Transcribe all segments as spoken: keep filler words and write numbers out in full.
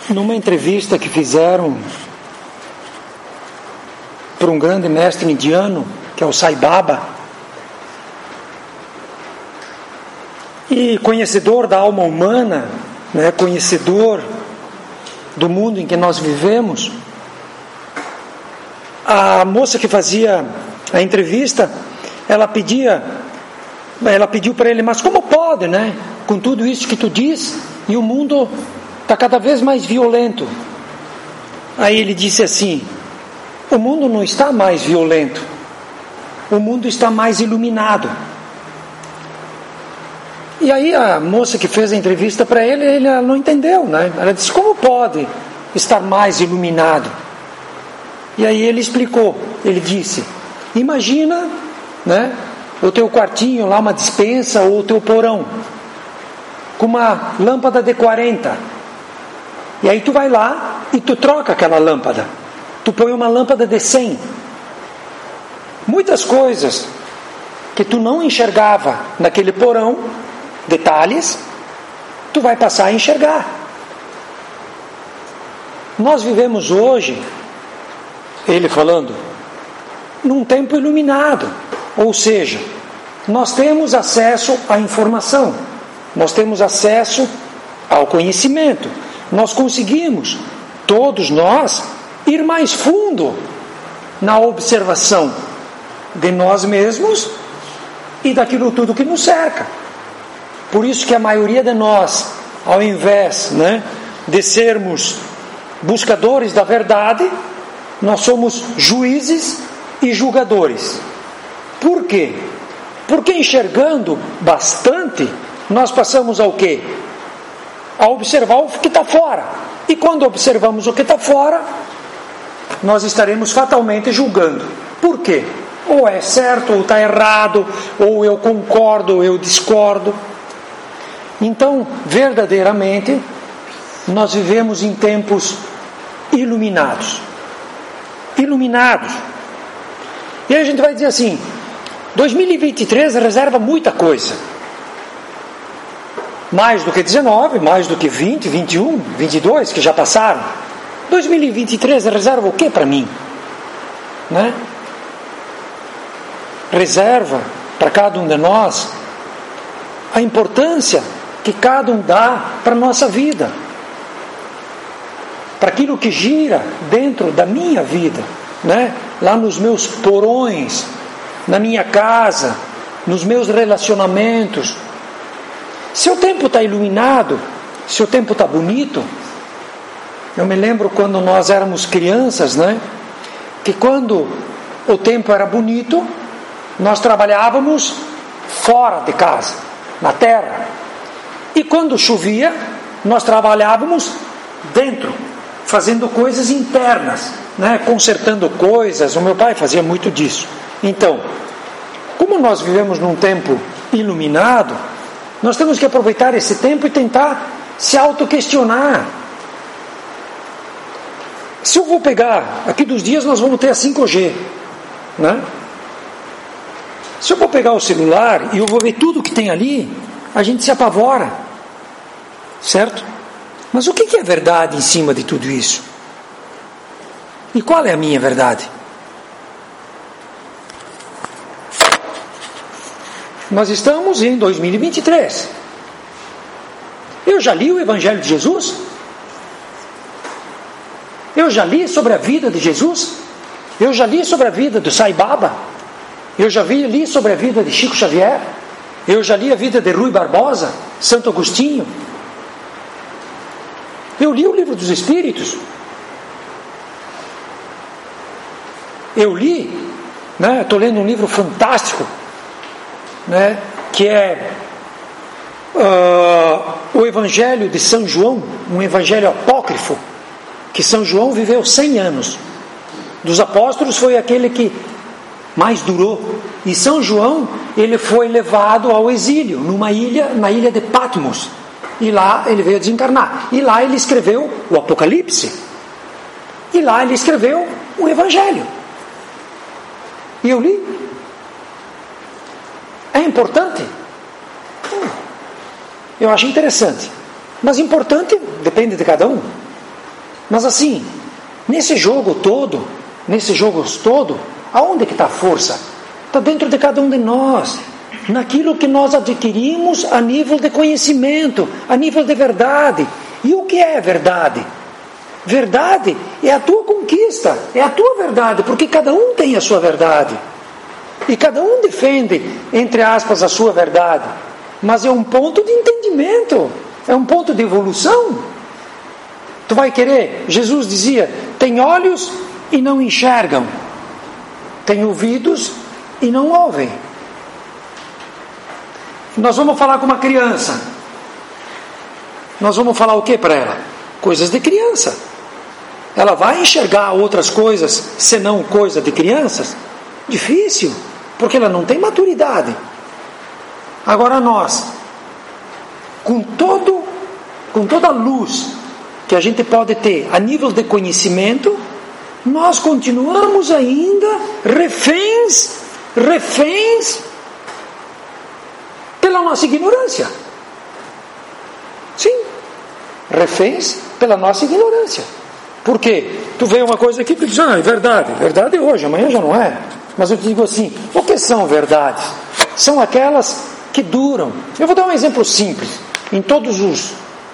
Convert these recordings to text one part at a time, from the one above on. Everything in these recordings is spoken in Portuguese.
numa entrevista que fizeram para um grande mestre indiano, que é o Sai Baba, e conhecedor da alma humana, né, conhecedor do mundo em que nós vivemos, a moça que fazia a entrevista, ela pedia, ela pediu para ele, mas como pode, né, com tudo isso que tu diz, e o mundo está cada vez mais violento. Aí ele disse assim: o mundo não está mais violento, o mundo está mais iluminado. E aí a moça que fez a entrevista para ele, ele ela não entendeu, né? Ela disse: como pode estar mais iluminado? E aí ele explicou, ele disse: imagina, né, o teu quartinho lá, uma despensa, ou o teu porão, com uma lâmpada de quarenta. E aí tu vai lá e tu troca aquela lâmpada. Tu põe uma lâmpada de cem. Muitas coisas que tu não enxergava naquele porão, detalhes, tu vai passar a enxergar. Nós vivemos hoje, ele falando, num tempo iluminado. Ou seja, nós temos acesso à informação, nós temos acesso ao conhecimento, nós conseguimos, todos nós, ir mais fundo na observação de nós mesmos e daquilo tudo que nos cerca. Por isso que a maioria de nós, ao invés, né, de sermos buscadores da verdade, nós somos juízes e julgadores. Por quê? Porque enxergando bastante, nós passamos ao quê? A observar o que está fora. E quando observamos o que está fora, nós estaremos fatalmente julgando. Por quê? Ou é certo, ou está errado, ou eu concordo, ou eu discordo. Então, verdadeiramente, nós vivemos em tempos iluminados. Iluminados. E aí a gente vai dizer assim: dois mil e vinte e três reserva muita coisa. Mais do que dezenove, mais do que vinte, vinte e um, vinte e dois, que já passaram. dois mil e vinte e três reserva o que para mim? Né? Reserva para cada um de nós a importância que cada um dá para a nossa vida, para aquilo que gira dentro da minha vida, né? Lá nos meus porões, na minha casa, nos meus relacionamentos. Se o tempo está iluminado, se o tempo está bonito, eu me lembro quando nós éramos crianças, né? Que quando o tempo era bonito, nós trabalhávamos fora de casa, na terra. E quando chovia, nós trabalhávamos dentro, fazendo coisas internas, né? Consertando coisas. O meu pai fazia muito disso. Então, como nós vivemos num tempo iluminado, nós temos que aproveitar esse tempo e tentar se auto-questionar. Se eu vou pegar, aqui dos dias nós vamos ter a cinco G, né? Se eu vou pegar o celular e eu vou ver tudo que tem ali, a gente se apavora, certo? Mas o que é verdade em cima de tudo isso? E qual é a minha verdade? Nós estamos em dois mil e vinte e três. Eu já li o Evangelho de Jesus? Eu já li sobre a vida de Jesus? Eu já li sobre a vida do Sai Baba? Eu já vi, li sobre a vida de Chico Xavier? Eu já li a vida de Rui Barbosa, Santo Agostinho? Eu li o Livro dos Espíritos? Eu li, né, estou lendo um livro fantástico, né, que é uh, o Evangelho de São João, um evangelho apócrifo, que São João viveu cem anos. Dos apóstolos foi aquele que mais durou. E São João, ele foi levado ao exílio, numa ilha, na ilha de Patmos. E lá ele veio desencarnar. E lá ele escreveu o Apocalipse. E lá ele escreveu o Evangelho. E eu li. É importante? Eu acho interessante. Mas importante depende de cada um. Mas assim, nesse jogo todo, nesse jogo todo, aonde que está a força? Está dentro de cada um de nós, naquilo que nós adquirimos a nível de conhecimento, a nível de verdade. E o que é verdade? Verdade é a tua conquista, é a tua verdade, porque cada um tem a sua verdade. E cada um defende, entre aspas, a sua verdade. Mas é um ponto de entendimento, é um ponto de evolução. Tu vai querer, Jesus dizia, tem olhos e não enxergam, tem ouvidos e não ouvem. Nós vamos falar com uma criança. Nós vamos falar o que para ela? Coisas de criança. Ela vai enxergar outras coisas senão coisa de crianças? Difícil, porque ela não tem maturidade. Agora nós, com todo, com toda a luz que a gente pode ter a nível de conhecimento, nós continuamos ainda reféns, reféns pela nossa ignorância. Sim, reféns pela nossa ignorância. Por quê? Tu vê uma coisa aqui e tu diz, ah, é verdade, verdade é hoje, amanhã já não é. Mas eu te digo assim, o que são verdades? São aquelas que duram. Eu vou dar um exemplo simples. Em todos os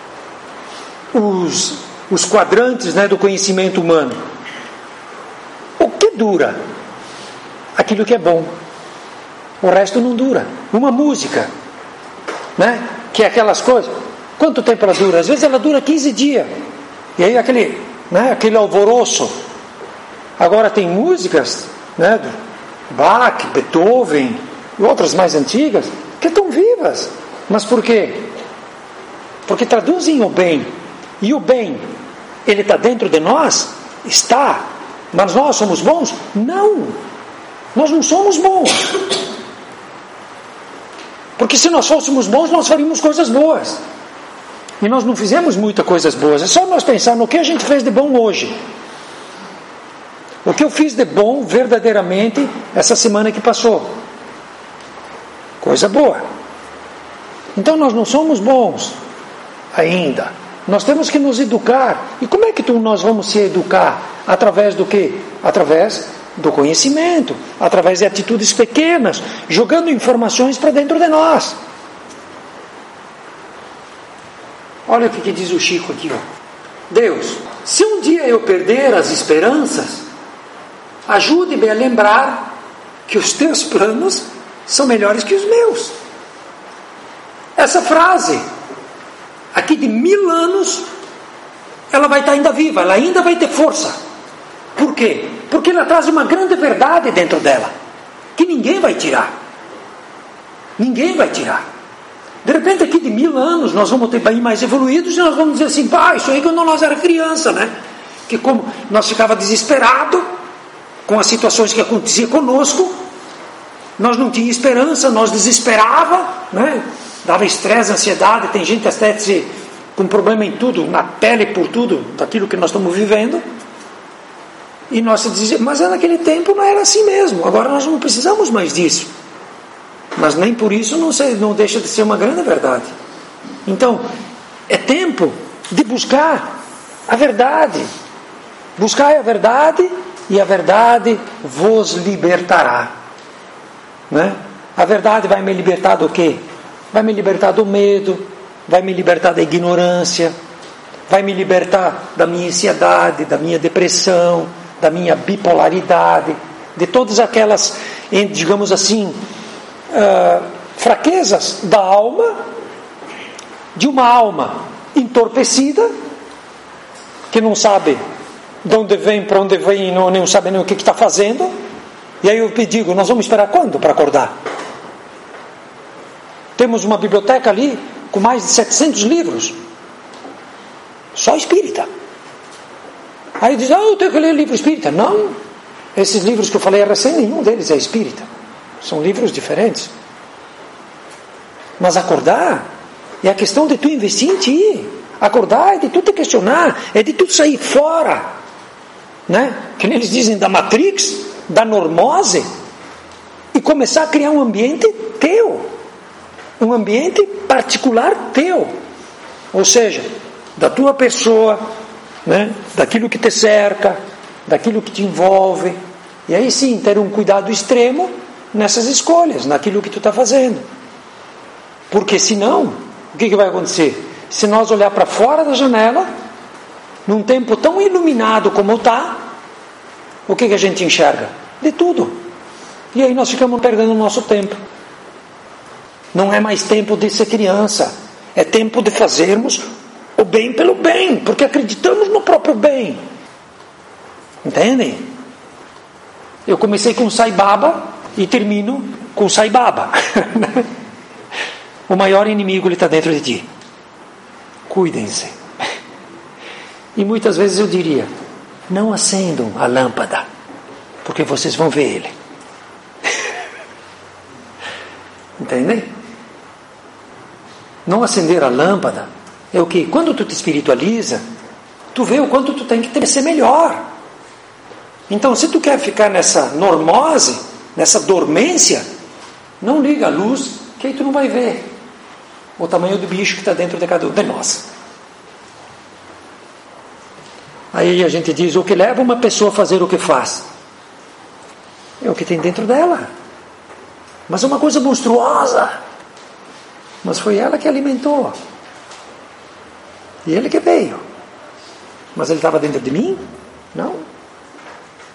os, os quadrantes, né, do conhecimento humano, o que dura? Aquilo que é bom. O resto não dura. Uma música, né, que é aquelas coisas, quanto tempo ela dura? Às vezes ela dura quinze dias. E aí aquele, né, aquele alvoroço. Agora tem músicas, né, do Bach, Beethoven e outras mais antigas, que estão vivas. Mas por quê? Porque traduzem o bem. E o bem, ele está dentro de nós? Está. Mas nós somos bons? Não. Nós não somos bons. Porque se nós fôssemos bons, nós faríamos coisas boas. E nós não fizemos muitas coisas boas. É só nós pensar no que a gente fez de bom hoje. O que eu fiz de bom, verdadeiramente, essa semana que passou. Coisa boa. Então nós não somos bons ainda. Nós temos que nos educar. E como é que tu, nós vamos se educar? Através do quê? Através do conhecimento, através de atitudes pequenas, jogando informações para dentro de nós. Olha o que, que diz o Chico aqui, ó. Deus, se um dia eu perder as esperanças, ajude-me a lembrar que os teus planos são melhores que os meus. Essa frase, aqui de mil anos, ela vai estar ainda viva, ela ainda vai ter força. Por quê? Porque ela traz uma grande verdade dentro dela, que ninguém vai tirar. Ninguém vai tirar. De repente, aqui de mil anos, nós vamos ter bem mais evoluídos e nós vamos dizer assim, pá, isso aí quando nós era criança, né? Que como nós ficava desesperado com as situações que aconteciam conosco, nós não tínhamos esperança, nós desesperava, né? Dava estresse, ansiedade, tem gente até se, com problema em tudo, na pele por tudo, daquilo que nós estamos vivendo. E nós dizíamos, mas naquele tempo não era assim mesmo, agora nós não precisamos mais disso. Mas nem por isso não, sei, não deixa de ser uma grande verdade. Então, é tempo de buscar a verdade. Buscai a verdade e a verdade vos libertará. Né? A verdade vai me libertar do quê? Vai me libertar do medo, vai me libertar da ignorância, vai me libertar da minha ansiedade, da minha depressão, da minha bipolaridade, de todas aquelas, digamos assim, uh, fraquezas da alma, de uma alma entorpecida, que não sabe de onde vem, para onde vem, não, não sabe nem o que está fazendo. E aí eu digo, nós vamos esperar quando para acordar? Temos uma biblioteca ali com mais de setecentos livros, só espírita. Aí diz, ah, eu tenho que ler livro espírita. Não, esses livros que eu falei recém, nenhum deles é espírita, são livros diferentes. Mas acordar é a questão de tu investir em ti. Acordar é de tu te questionar, é de tu sair fora, né? Que nem eles dizem, da Matrix, da normose, e começar a criar um ambiente teu, um ambiente particular teu, ou seja, da tua pessoa, né? Daquilo que te cerca, daquilo que te envolve. E aí sim, ter um cuidado extremo nessas escolhas, naquilo que tu está fazendo. Porque senão, o que, que vai acontecer? Se nós olhar para fora da janela, num tempo tão iluminado como está, o que, que a gente enxerga? De tudo. E aí nós ficamos perdendo o nosso tempo. Não é mais tempo de ser criança, é tempo de fazermos o bem pelo bem, porque acreditamos no próprio bem. Entendem? Eu comecei com Sai Baba e termino com Sai Baba. O maior inimigo ele está dentro de ti. Cuidem-se. E muitas vezes eu diria: não acendam a lâmpada, porque vocês vão ver ele. Entendem? Não acender a lâmpada é o que? Quando tu te espiritualiza, tu vê o quanto tu tem que ser melhor. Então, se tu quer ficar nessa normose, nessa dormência, não liga a luz, que aí tu não vai ver o tamanho do bicho que está dentro de cada um de nós. Aí a gente diz: o que leva uma pessoa a fazer o que faz é o que tem dentro dela. Mas é uma coisa monstruosa. Mas foi ela que alimentou. E ele que veio. Mas ele estava dentro de mim? Não.